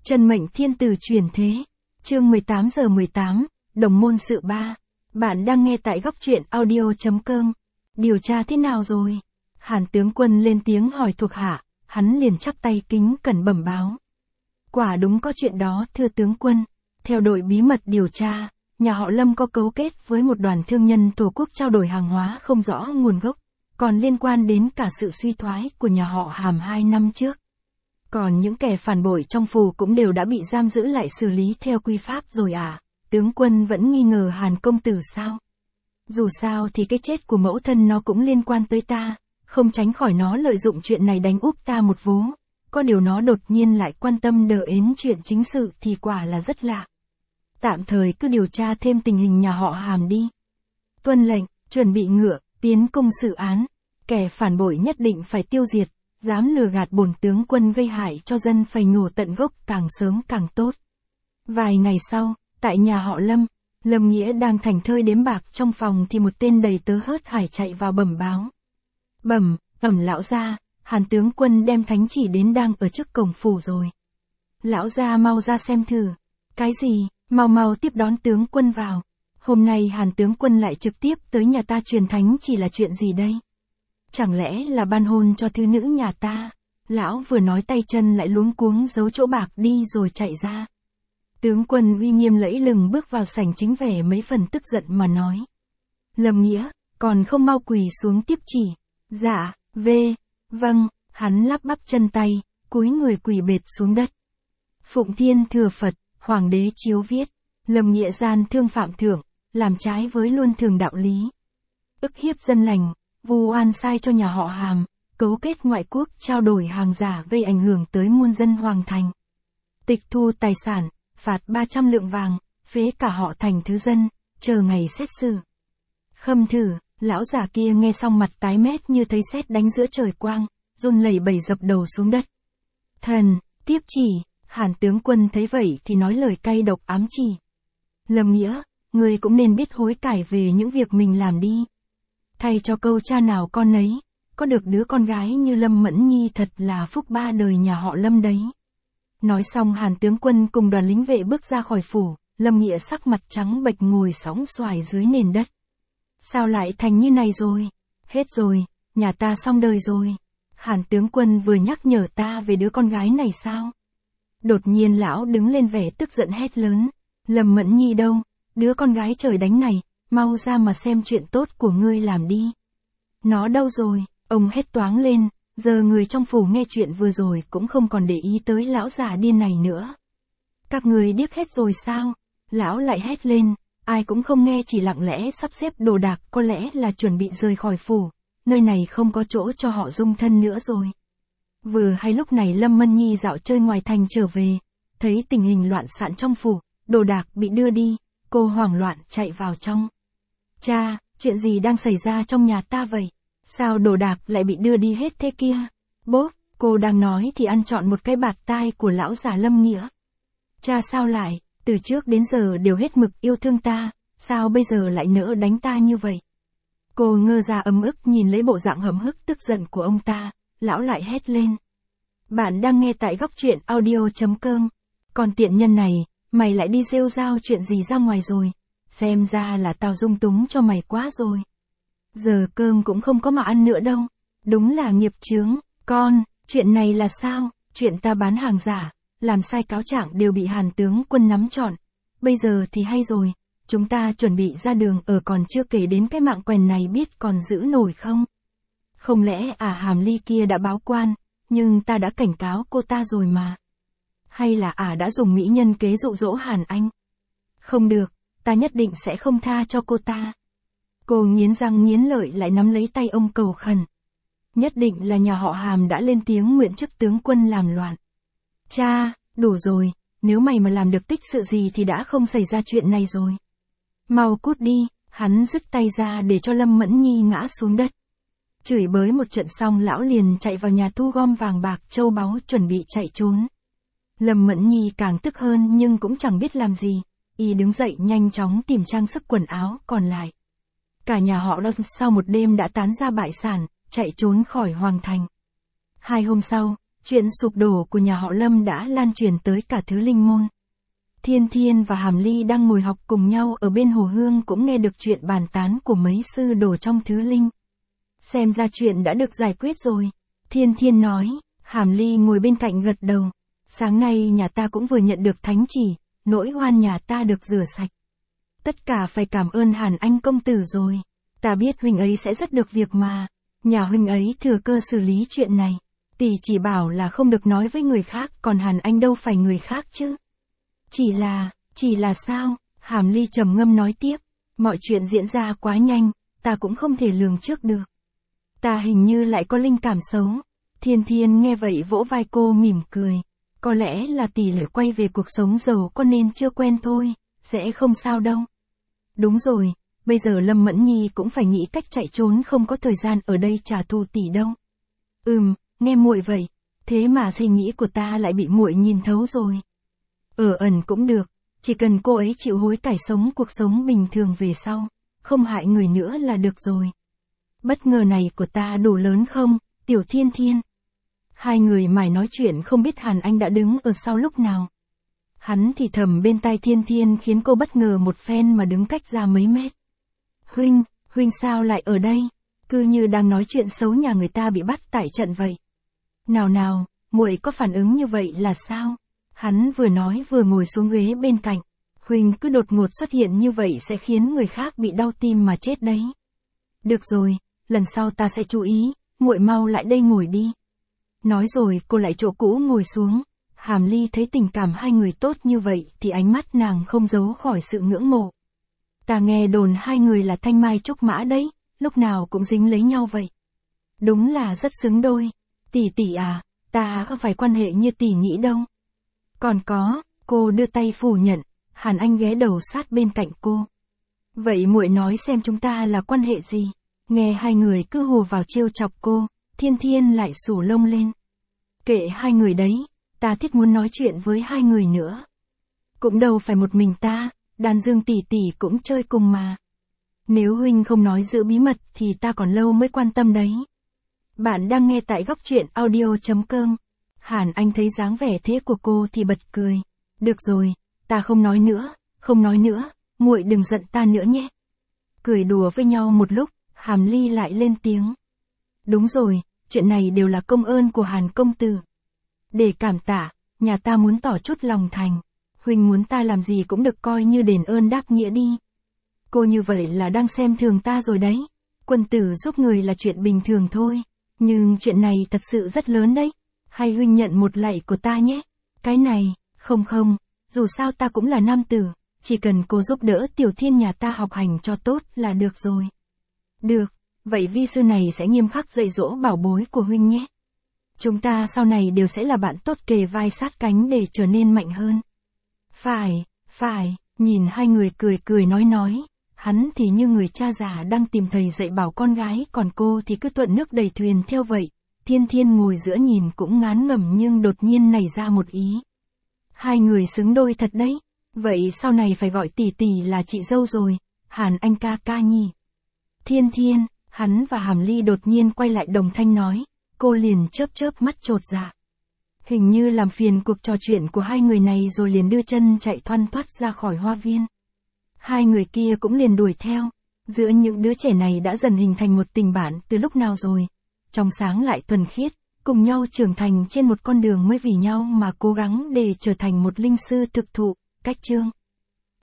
Chân mệnh thiên tử chuyển thế. Chương 18:18, Đồng môn sự 3. Bạn đang nghe tại góc truyện audio.com. Điều tra thế nào rồi? Hàn tướng quân lên tiếng hỏi thuộc hạ, hắn liền chắp tay kính cẩn bẩm báo. Quả đúng có chuyện đó thưa tướng quân. Theo đội bí mật điều tra, nhà họ Lâm có cấu kết với một đoàn thương nhân Tổ quốc trao đổi hàng hóa không rõ nguồn gốc, còn liên quan đến cả sự suy thoái của nhà họ Hàm 2 năm trước. Còn những kẻ phản bội trong phủ cũng đều đã bị giam giữ lại xử lý theo quy pháp rồi à? Tướng quân vẫn nghi ngờ Hàn công tử sao? Dù sao thì cái chết của mẫu thân nó cũng liên quan tới ta, không tránh khỏi nó lợi dụng chuyện này đánh úp ta một vố. Có điều nó đột nhiên lại quan tâm đờ ến chuyện chính sự thì quả là rất lạ. Tạm thời cứ điều tra thêm tình hình nhà họ Hàm đi. Tuân lệnh, chuẩn bị ngựa, tiến công xử án. Kẻ phản bội nhất định phải tiêu diệt, dám lừa gạt bổn tướng quân gây hại cho dân phải nhổ tận gốc càng sớm càng tốt. Vài ngày sau, tại nhà họ Lâm, Lâm Nghĩa đang thảnh thơi đếm bạc trong phòng thì một tên đầy tớ hớt hải chạy vào bẩm báo. Ẩm lão gia, Hàn tướng quân đem thánh chỉ đến đang ở trước cổng phủ rồi. Lão gia mau ra xem thử. Cái gì, mau tiếp đón tướng quân vào. Hôm nay Hàn tướng quân lại trực tiếp tới nhà ta truyền thánh chỉ là chuyện gì đây? Chẳng lẽ là ban hôn cho thư nữ nhà ta? Lão vừa nói tay chân lại luống cuống giấu chỗ bạc đi rồi chạy ra. Tướng quân uy nghiêm lẫy lừng bước vào sảnh chính vẻ mấy phần tức giận mà nói. Lâm Nghĩa, còn không mau quỳ xuống tiếp chỉ. Dạ, vâng, hắn lắp bắp chân tay, cúi người quỳ bệt xuống đất. Phụng Thiên thừa Phật, Hoàng đế chiếu viết, Lâm Nghĩa gian thương phạm thượng, làm trái với luân thường đạo lý. Ức hiếp dân lành, vu oan sai cho nhà họ Hàm, cấu kết ngoại quốc trao đổi hàng giả gây ảnh hưởng tới muôn dân Hoàng thành. Tịch thu tài sản, phạt 300 lượng vàng, phế cả họ thành thứ dân, chờ ngày xét xử. Khâm thử, lão già kia nghe xong mặt tái mét như thấy sét đánh giữa trời quang, run lẩy bẩy dập đầu xuống đất. Thần, tiếp chỉ, Hàn tướng quân thấy vậy thì nói lời cay độc ám chỉ. Lâm Nghĩa, người cũng nên biết hối cải về những việc mình làm đi. Thay cho câu cha nào con ấy, có được đứa con gái như Lâm Mẫn Nhi thật là phúc ba đời nhà họ Lâm đấy. Nói xong Hàn tướng quân cùng đoàn lính vệ bước ra khỏi phủ, Lâm Nghĩa sắc mặt trắng bệch ngồi sóng xoài dưới nền đất. Sao lại thành như này rồi? Hết rồi, nhà ta xong đời rồi. Hàn tướng quân vừa nhắc nhở ta về đứa con gái này sao? Đột nhiên lão đứng lên vẻ tức giận hét lớn. Lâm Mẫn Nhi đâu? Đứa con gái trời đánh này, mau ra mà xem chuyện tốt của ngươi làm đi. Nó đâu rồi? Ông hét toáng lên, giờ người trong phủ nghe chuyện vừa rồi cũng không còn để ý tới lão già điên này nữa. Các người điếc hết rồi sao? Lão lại hét lên, ai cũng không nghe chỉ lặng lẽ sắp xếp đồ đạc có lẽ là chuẩn bị rời khỏi phủ, nơi này không có chỗ cho họ dung thân nữa rồi. Vừa hay lúc này Lâm Mẫn Nhi dạo chơi ngoài thành trở về, thấy tình hình loạn xạ trong phủ, đồ đạc bị đưa đi, cô hoảng loạn chạy vào trong. Cha, chuyện gì đang xảy ra trong nhà ta vậy? Sao đồ đạc lại bị đưa đi hết thế kia? Bốp, cô đang nói thì ăn trọn một cái bạt tai của lão già Lâm Nghĩa. Cha sao lại, từ trước đến giờ đều hết mực yêu thương ta, sao bây giờ lại nỡ đánh ta như vậy? Cô ngơ ra ấm ức nhìn lấy bộ dạng hậm hực tức giận của ông ta, lão lại hét lên. Bạn đang nghe tại góc truyện audio.com. Còn tiện nhân này, mày lại đi rêu rao chuyện gì ra ngoài rồi? Xem ra là tao dung túng cho mày quá rồi. Giờ cơm cũng không có mà ăn nữa đâu. Đúng là nghiệp chướng. Con, chuyện này là sao? Chuyện ta bán hàng giả, làm sai cáo trạng đều bị Hàn tướng quân nắm trọn. Bây giờ thì hay rồi, chúng ta chuẩn bị ra đường ở còn chưa kể đến cái mạng quèn này biết còn giữ nổi không? Không lẽ Hàm Ly kia đã báo quan, nhưng ta đã cảnh cáo cô ta rồi mà. Hay là đã dùng mỹ nhân kế dụ dỗ Hàn Anh? Không được, ta nhất định sẽ không tha cho cô ta. Cô nghiến răng nghiến lợi lại nắm lấy tay ông cầu khẩn. Nhất định là nhà họ Hàm đã lên tiếng nguyện chức tướng quân làm loạn. Cha, đủ rồi, nếu mày mà làm được tích sự gì thì đã không xảy ra chuyện này rồi. Mau cút đi, hắn dứt tay ra để cho Lâm Mẫn Nhi ngã xuống đất. Chửi bới một trận xong lão liền chạy vào nhà thu gom vàng bạc châu báu chuẩn bị chạy trốn. Lâm Mẫn Nhi càng tức hơn nhưng cũng chẳng biết làm gì, y đứng dậy nhanh chóng tìm trang sức quần áo còn lại. Cả nhà họ Lâm sau một đêm đã tán ra bại sản, chạy trốn khỏi Hoàng thành. 2 hôm sau, Chuyện sụp đổ của nhà họ Lâm đã lan truyền tới cả Thứ Linh Môn. Thiên Thiên và Hàm Ly đang ngồi học cùng nhau ở bên hồ hương cũng nghe được chuyện bàn tán của mấy sư đồ trong Thứ Linh. Xem ra chuyện đã được giải quyết rồi. Thiên Thiên nói, Hàm Ly ngồi bên cạnh gật đầu. Sáng nay nhà ta cũng vừa nhận được thánh chỉ, nỗi oan nhà ta được rửa sạch. Tất cả phải cảm ơn Hàn Anh công tử rồi. Ta biết huynh ấy sẽ rất được việc mà. Nhà huynh ấy thừa cơ xử lý chuyện này. Tỷ chỉ bảo là không được nói với người khác, còn Hàn Anh đâu phải người khác chứ. Chỉ là sao? Hàm Ly trầm ngâm nói tiếp. Mọi chuyện diễn ra quá nhanh, ta cũng không thể lường trước được. Ta hình như lại có linh cảm xấu. Thiên Thiên nghe vậy vỗ vai cô mỉm cười. Có lẽ là tỷ lại quay về cuộc sống giàu có nên chưa quen thôi, sẽ không sao đâu. Đúng rồi, bây giờ Lâm Mẫn Nhi cũng phải nghĩ cách chạy trốn, không có thời gian ở đây trả thù tỷ đâu. Nghe muội vậy, thế mà suy nghĩ của ta lại bị muội nhìn thấu rồi. Ở ẩn cũng được, chỉ cần cô ấy chịu hối cải sống cuộc sống bình thường về sau, không hại người nữa là được rồi. Bất ngờ này của ta đủ lớn không, Tiểu Thiên Thiên? Hai người mải nói chuyện không biết Hàn Anh đã đứng ở sau lúc nào. Hắn thì thầm bên tai Thiên Thiên khiến cô bất ngờ một phen mà đứng cách ra mấy mét. Huynh sao lại ở đây? Cứ như đang nói chuyện xấu nhà người ta bị bắt tại trận vậy. Nào, muội có phản ứng như vậy là sao? Hắn vừa nói vừa ngồi xuống ghế bên cạnh. Huynh cứ đột ngột xuất hiện như vậy sẽ khiến người khác bị đau tim mà chết đấy. Được rồi, lần sau ta sẽ chú ý, muội mau lại đây ngồi đi. Nói rồi cô lại chỗ cũ ngồi xuống. Hàm Ly thấy tình cảm hai người tốt như vậy thì ánh mắt nàng không giấu khỏi sự ngưỡng mộ. Ta nghe đồn hai người là thanh mai trúc mã đấy, lúc nào cũng dính lấy nhau vậy. Đúng là rất xứng đôi. Tỷ à, ta không phải quan hệ như tỷ nghĩ đâu. Còn có, cô đưa tay phủ nhận, Hàn Anh ghé đầu sát bên cạnh cô. Vậy muội nói xem chúng ta là quan hệ gì? Nghe hai người cứ hùa vào trêu chọc cô, Thiên Thiên lại xù lông lên. Kệ hai người đấy, ta thích muốn nói chuyện với hai người nữa. Cũng đâu phải một mình ta, Đan Dương tỷ cũng chơi cùng mà. Nếu huynh không nói giữ bí mật thì ta còn lâu mới quan tâm đấy. Bạn đang nghe tại góc truyện audio.com. Hàn Anh thấy dáng vẻ thế của cô thì bật cười. Được rồi, ta không nói nữa, muội đừng giận ta nữa nhé. Cười đùa với nhau một lúc, Hàm Ly lại lên tiếng. Đúng rồi, chuyện này đều là công ơn của Hàn công tử. Để cảm tạ, nhà ta muốn tỏ chút lòng thành. Huynh muốn ta làm gì cũng được coi như đền ơn đáp nghĩa đi. Cô như vậy là đang xem thường ta rồi đấy. Quân tử giúp người là chuyện bình thường thôi. Nhưng chuyện này thật sự rất lớn đấy. Hay huynh nhận một lạy của ta nhé. Cái này, không, dù sao ta cũng là nam tử. Chỉ cần cô giúp đỡ Tiểu Thiên nhà ta học hành cho tốt là được rồi. Được, vậy vi sư này sẽ nghiêm khắc dạy dỗ bảo bối của huynh nhé. Chúng ta sau này đều sẽ là bạn tốt kề vai sát cánh để trở nên mạnh hơn. Phải, nhìn hai người cười nói. Hắn thì như người cha già đang tìm thầy dạy bảo con gái, còn cô thì cứ thuận nước đầy thuyền theo vậy. Thiên Thiên ngồi giữa nhìn cũng ngán ngẩm nhưng đột nhiên nảy ra một ý. Hai người xứng đôi thật đấy. Vậy sau này phải gọi tỷ là chị dâu rồi. Hàn Anh ca nhỉ. Thiên, hắn và Hàm Ly đột nhiên quay lại đồng thanh nói. Cô liền chớp mắt chột dạ. Hình như làm phiền cuộc trò chuyện của hai người này rồi liền đưa chân chạy thoăn thoắt ra khỏi hoa viên. Hai người kia cũng liền đuổi theo. Giữa những đứa trẻ này đã dần hình thành một tình bạn từ lúc nào rồi. Trong sáng lại thuần khiết, cùng nhau trưởng thành trên một con đường mới vì nhau mà cố gắng để trở thành một linh sư thực thụ, cách chương.